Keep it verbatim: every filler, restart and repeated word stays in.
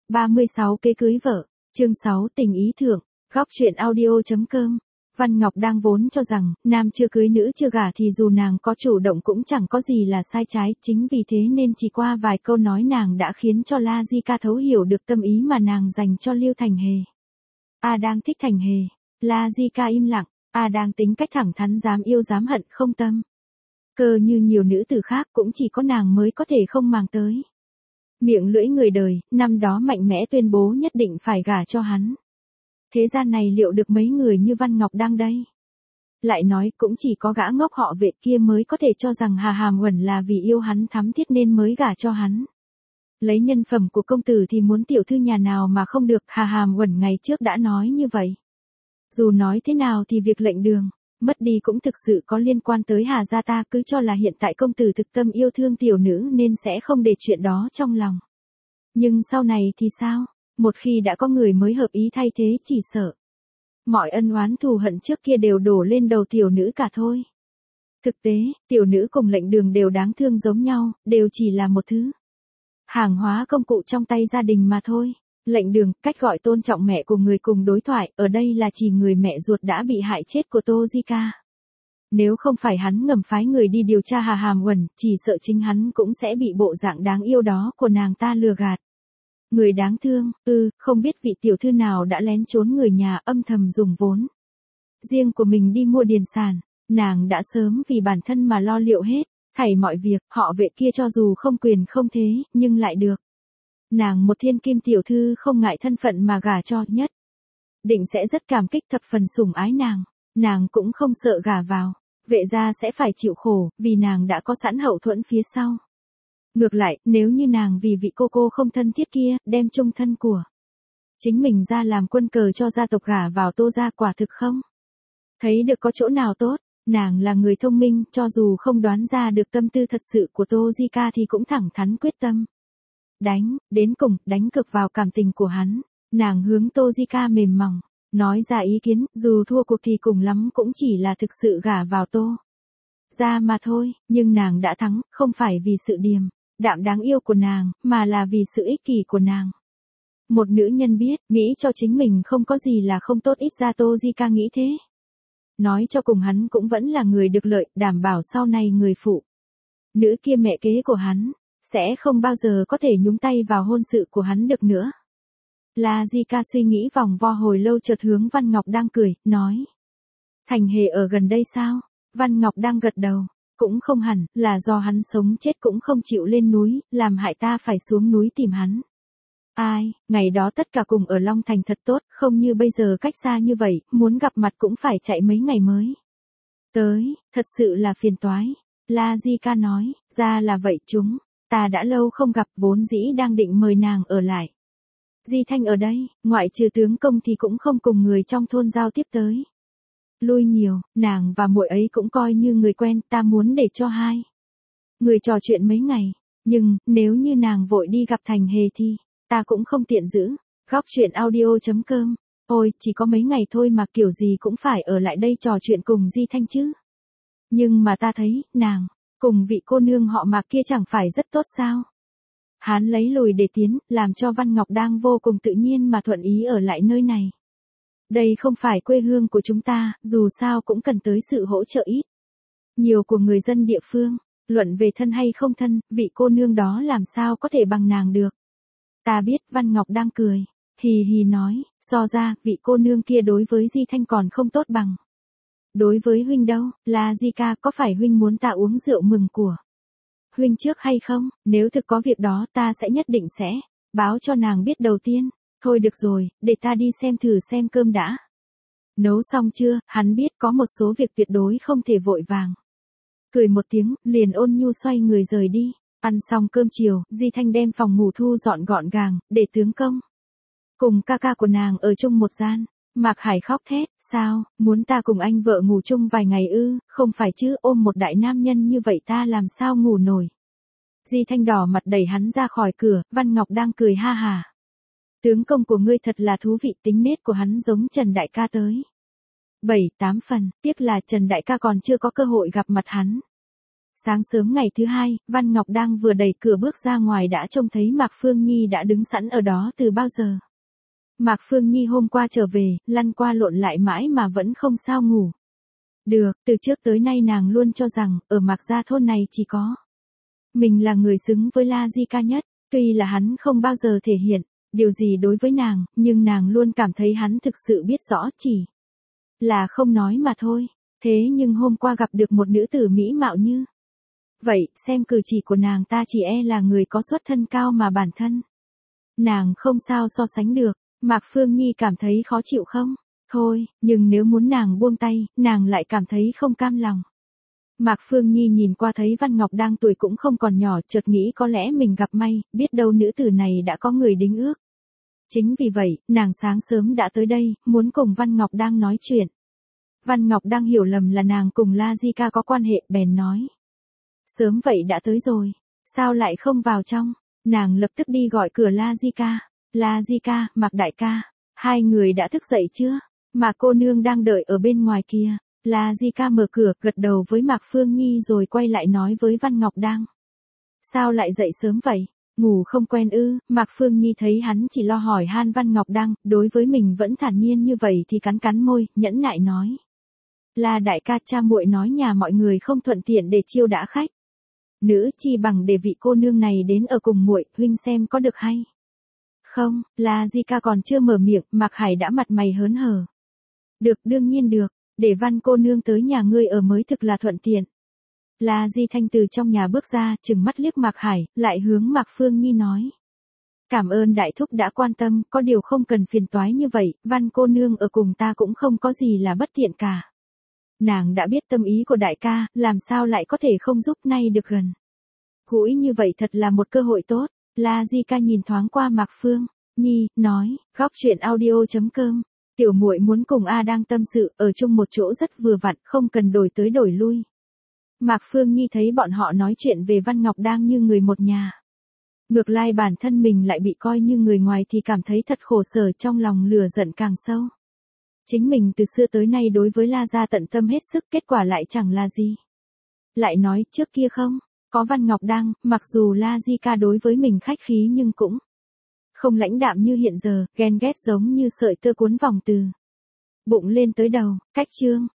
ba mươi sáu Kế cưới vợ, chương sáu Tình ý thượng, góc truyện audio.com. Văn Ngọc đang vốn cho rằng, nam chưa cưới nữ chưa gả thì dù nàng có chủ động cũng chẳng có gì là sai trái, chính vì thế nên chỉ qua vài câu nói nàng đã khiến cho La Di Ca thấu hiểu được tâm ý mà nàng dành cho Lưu Thành Hề. A đang thích Thành Hề, La Di Ca im lặng, A đang tính cách thẳng thắn dám yêu dám hận không tâm. Cơ như nhiều nữ tử khác cũng chỉ có nàng mới có thể không màng tới. Miệng lưỡi người đời, năm đó mạnh mẽ tuyên bố nhất định phải gả cho hắn. Thế gian này liệu được mấy người như Văn Ngọc đang đây? Lại nói cũng chỉ có gã ngốc họ Vệ kia mới có thể cho rằng Hà Hàm Uẩn là vì yêu hắn thắm thiết nên mới gả cho hắn. Lấy nhân phẩm của công tử thì muốn tiểu thư nhà nào mà không được, Hà Hàm Uẩn ngày trước đã nói như vậy. Dù nói thế nào thì việc lệnh đường, mất đi cũng thực sự có liên quan tới Hà gia ta, cứ cho là hiện tại công tử thực tâm yêu thương tiểu nữ nên sẽ không để chuyện đó trong lòng. Nhưng sau này thì sao? Một khi đã có người mới hợp ý thay thế chỉ sợ. Mọi ân oán thù hận trước kia đều đổ lên đầu tiểu nữ cả thôi. Thực tế, tiểu nữ cùng lệnh đường đều đáng thương giống nhau, đều chỉ là một thứ hàng hóa công cụ trong tay gia đình mà thôi. Lệnh đường, cách gọi tôn trọng mẹ của người cùng đối thoại, ở đây là chỉ người mẹ ruột đã bị hại chết của Tô Di Ca. Nếu không phải hắn ngầm phái người đi điều tra Hà Hàm Uẩn, chỉ sợ chính hắn cũng sẽ bị bộ dạng đáng yêu đó của nàng ta lừa gạt. Người đáng thương, ư, không biết vị tiểu thư nào đã lén trốn người nhà âm thầm dùng vốn riêng của mình đi mua điền sản, nàng đã sớm vì bản thân mà lo liệu hết, thảy mọi việc, họ Vệ kia cho dù không quyền không thế, nhưng lại được. Nàng một thiên kim tiểu thư không ngại thân phận mà gả cho, nhất định sẽ rất cảm kích thập phần sủng ái nàng, nàng cũng không sợ gả vào, Vệ gia sẽ phải chịu khổ, vì nàng đã có sẵn hậu thuẫn phía sau. Ngược lại, nếu như nàng vì vị cô cô không thân thiết kia, đem chung thân của chính mình ra làm quân cờ cho gia tộc gả vào Tô gia, quả thực không thấy được có chỗ nào tốt. Nàng là người thông minh, cho dù không đoán ra được tâm tư thật sự của Tô Di Ca thì cũng thẳng thắn quyết tâm đánh, đến cùng, đánh cực vào cảm tình của hắn. Nàng hướng Tô Di Ca mềm mỏng, nói ra ý kiến, dù thua cuộc thì cùng lắm cũng chỉ là thực sự gả vào Tô gia mà thôi, nhưng nàng đã thắng, không phải vì sự điềm đạm đáng yêu của nàng, mà là vì sự ích kỷ của nàng. Một nữ nhân biết, nghĩ cho chính mình không có gì là không tốt, ít ra Tô Di Ca nghĩ thế. Nói cho cùng hắn cũng vẫn là người được lợi, đảm bảo sau này người phụ nữ kia mẹ kế của hắn sẽ không bao giờ có thể nhúng tay vào hôn sự của hắn được nữa. La Di Ca suy nghĩ vòng vo hồi lâu chợt hướng Văn Ngọc đang cười, nói. Thành Hề ở gần đây sao? Văn Ngọc đang gật đầu. Cũng không hẳn, là do hắn sống chết cũng không chịu lên núi, làm hại ta phải xuống núi tìm hắn. Ai, ngày đó tất cả cùng ở Long Thành thật tốt, không như bây giờ cách xa như vậy, muốn gặp mặt cũng phải chạy mấy ngày mới tới, thật sự là phiền toái. La Di Ca nói, ra là vậy chúng, ta đã lâu không gặp, vốn dĩ đang định mời nàng ở lại. Di Thanh ở đây, ngoại trừ tướng công thì cũng không cùng người trong thôn giao tiếp tới lui nhiều, nàng và muội ấy cũng coi như người quen, ta muốn để cho hai người trò chuyện mấy ngày, nhưng nếu như nàng vội đi gặp Thành Hề thì ta cũng không tiện giữ. Góc truyện audio.com. Ôi, chỉ có mấy ngày thôi mà kiểu gì cũng phải ở lại đây trò chuyện cùng Di Thanh chứ. Nhưng mà ta thấy, nàng cùng vị cô nương họ Mạc kia chẳng phải rất tốt sao? Hắn lấy lùi để tiến, làm cho Văn Ngọc đang vô cùng tự nhiên mà thuận ý ở lại nơi này. Đây không phải quê hương của chúng ta, dù sao cũng cần tới sự hỗ trợ ít nhiều của người dân địa phương. Luận về thân hay không thân, vị cô nương đó làm sao có thể bằng nàng được. Ta biết, Văn Ngọc đang cười, hì hì nói, so ra, vị cô nương kia đối với Di Thanh còn không tốt bằng đối với huynh đâu. La Di Ca, có phải huynh muốn ta uống rượu mừng của huynh trước hay không? Nếu thực có việc đó ta sẽ nhất định sẽ báo cho nàng biết đầu tiên. Thôi được rồi, để ta đi xem thử xem cơm đã nấu xong chưa. Hắn biết có một số việc tuyệt đối không thể vội vàng. Cười một tiếng, liền ôn nhu xoay người rời đi. Ăn xong cơm chiều, Di Thanh đem phòng ngủ thu dọn gọn gàng, để tướng công cùng ca ca của nàng ở chung một gian. Mạc Hải khóc thét, sao, muốn ta cùng anh vợ ngủ chung vài ngày ư? Không phải chứ, ôm một đại nam nhân như vậy ta làm sao ngủ nổi. Di Thanh đỏ mặt đẩy hắn ra khỏi cửa, Văn Ngọc đang cười ha hà. Tướng công của ngươi thật là thú vị, tính nết của hắn giống Trần Đại Ca tới bảy tám phần, tiếc là Trần Đại Ca còn chưa có cơ hội gặp mặt hắn. Sáng sớm ngày thứ hai, Văn Ngọc đang vừa đẩy cửa bước ra ngoài đã trông thấy Mạc Phương Nhi đã đứng sẵn ở đó từ bao giờ. Mạc Phương Nhi hôm qua trở về, lăn qua lộn lại mãi mà vẫn không sao ngủ được, từ trước tới nay nàng luôn cho rằng, ở Mạc Gia thôn này chỉ có mình là người xứng với La Di Ca nhất, tuy là hắn không bao giờ thể hiện điều gì đối với nàng, nhưng nàng luôn cảm thấy hắn thực sự biết rõ, chỉ là không nói mà thôi. Thế nhưng hôm qua gặp được một nữ tử mỹ mạo như vậy, xem cử chỉ của nàng ta chỉ e là người có xuất thân cao mà bản thân nàng không sao so sánh được. Mạc Phương Nhi cảm thấy khó chịu không? Thôi, nhưng nếu muốn nàng buông tay, nàng lại cảm thấy không cam lòng. Mạc Phương Nhi nhìn qua thấy Văn Ngọc đang tuổi cũng không còn nhỏ, chợt nghĩ có lẽ mình gặp may, biết đâu nữ tử này đã có người đính ước. Chính vì vậy, nàng sáng sớm đã tới đây, muốn cùng Văn Ngọc đang nói chuyện. Văn Ngọc đang hiểu lầm là nàng cùng La Di Ca có quan hệ, bèn nói. Sớm vậy đã tới rồi, sao lại không vào trong? Nàng lập tức đi gọi cửa La Di Ca. La Di Ca, Mạc đại ca, hai người đã thức dậy chưa? Mạc cô nương đang đợi ở bên ngoài kia. La Di Ca mở cửa, gật đầu với Mạc Phương Nhi rồi quay lại nói với Văn Ngọc đang. Sao lại dậy sớm vậy? Ngủ không quen ư? Mạc Phương Nhi thấy hắn chỉ lo hỏi han Văn Ngọc đang, đối với mình vẫn thản nhiên như vậy thì cắn cắn môi, nhẫn nại nói. La đại ca, cha muội nói nhà mọi người không thuận tiện để chiêu đãi khách nữ, chi bằng để vị cô nương này đến ở cùng muội, huynh xem có được hay không? La Di Ca còn chưa mở miệng, Mạc Hải đã mặt mày hớn hở. Được, đương nhiên được, để Văn cô nương tới nhà ngươi ở mới thực là thuận tiện. La Di Thanh từ trong nhà bước ra, trừng mắt liếc Mạc Hải, lại hướng Mạc Phương Nhi nói. Cảm ơn đại thúc đã quan tâm, có điều không cần phiền toái như vậy, Văn cô nương ở cùng ta cũng không có gì là bất tiện cả. Nàng đã biết tâm ý của đại ca, làm sao lại có thể không giúp, nay được gần gũi như vậy thật là một cơ hội tốt. La Di Ca nhìn thoáng qua Mạc Phương Nhi, nói, góc truyện audio chấm com, tiểu muội muốn cùng A đang tâm sự, ở chung một chỗ rất vừa vặn, không cần đổi tới đổi lui. Mạc Phương Nhi thấy bọn họ nói chuyện về Văn Ngọc đang như người một nhà. Ngược lại bản thân mình lại bị coi như người ngoài thì cảm thấy thật khổ sở, trong lòng lửa giận càng sâu. Chính mình từ xưa tới nay đối với La Gia tận tâm hết sức, kết quả lại chẳng là gì. Lại nói trước kia không, có Văn Ngọc đang, mặc dù La Di Ca đối với mình khách khí nhưng cũng không lãnh đạm như hiện giờ, ghen ghét giống như sợi tơ cuốn vòng từ bụng lên tới đầu. Cách chương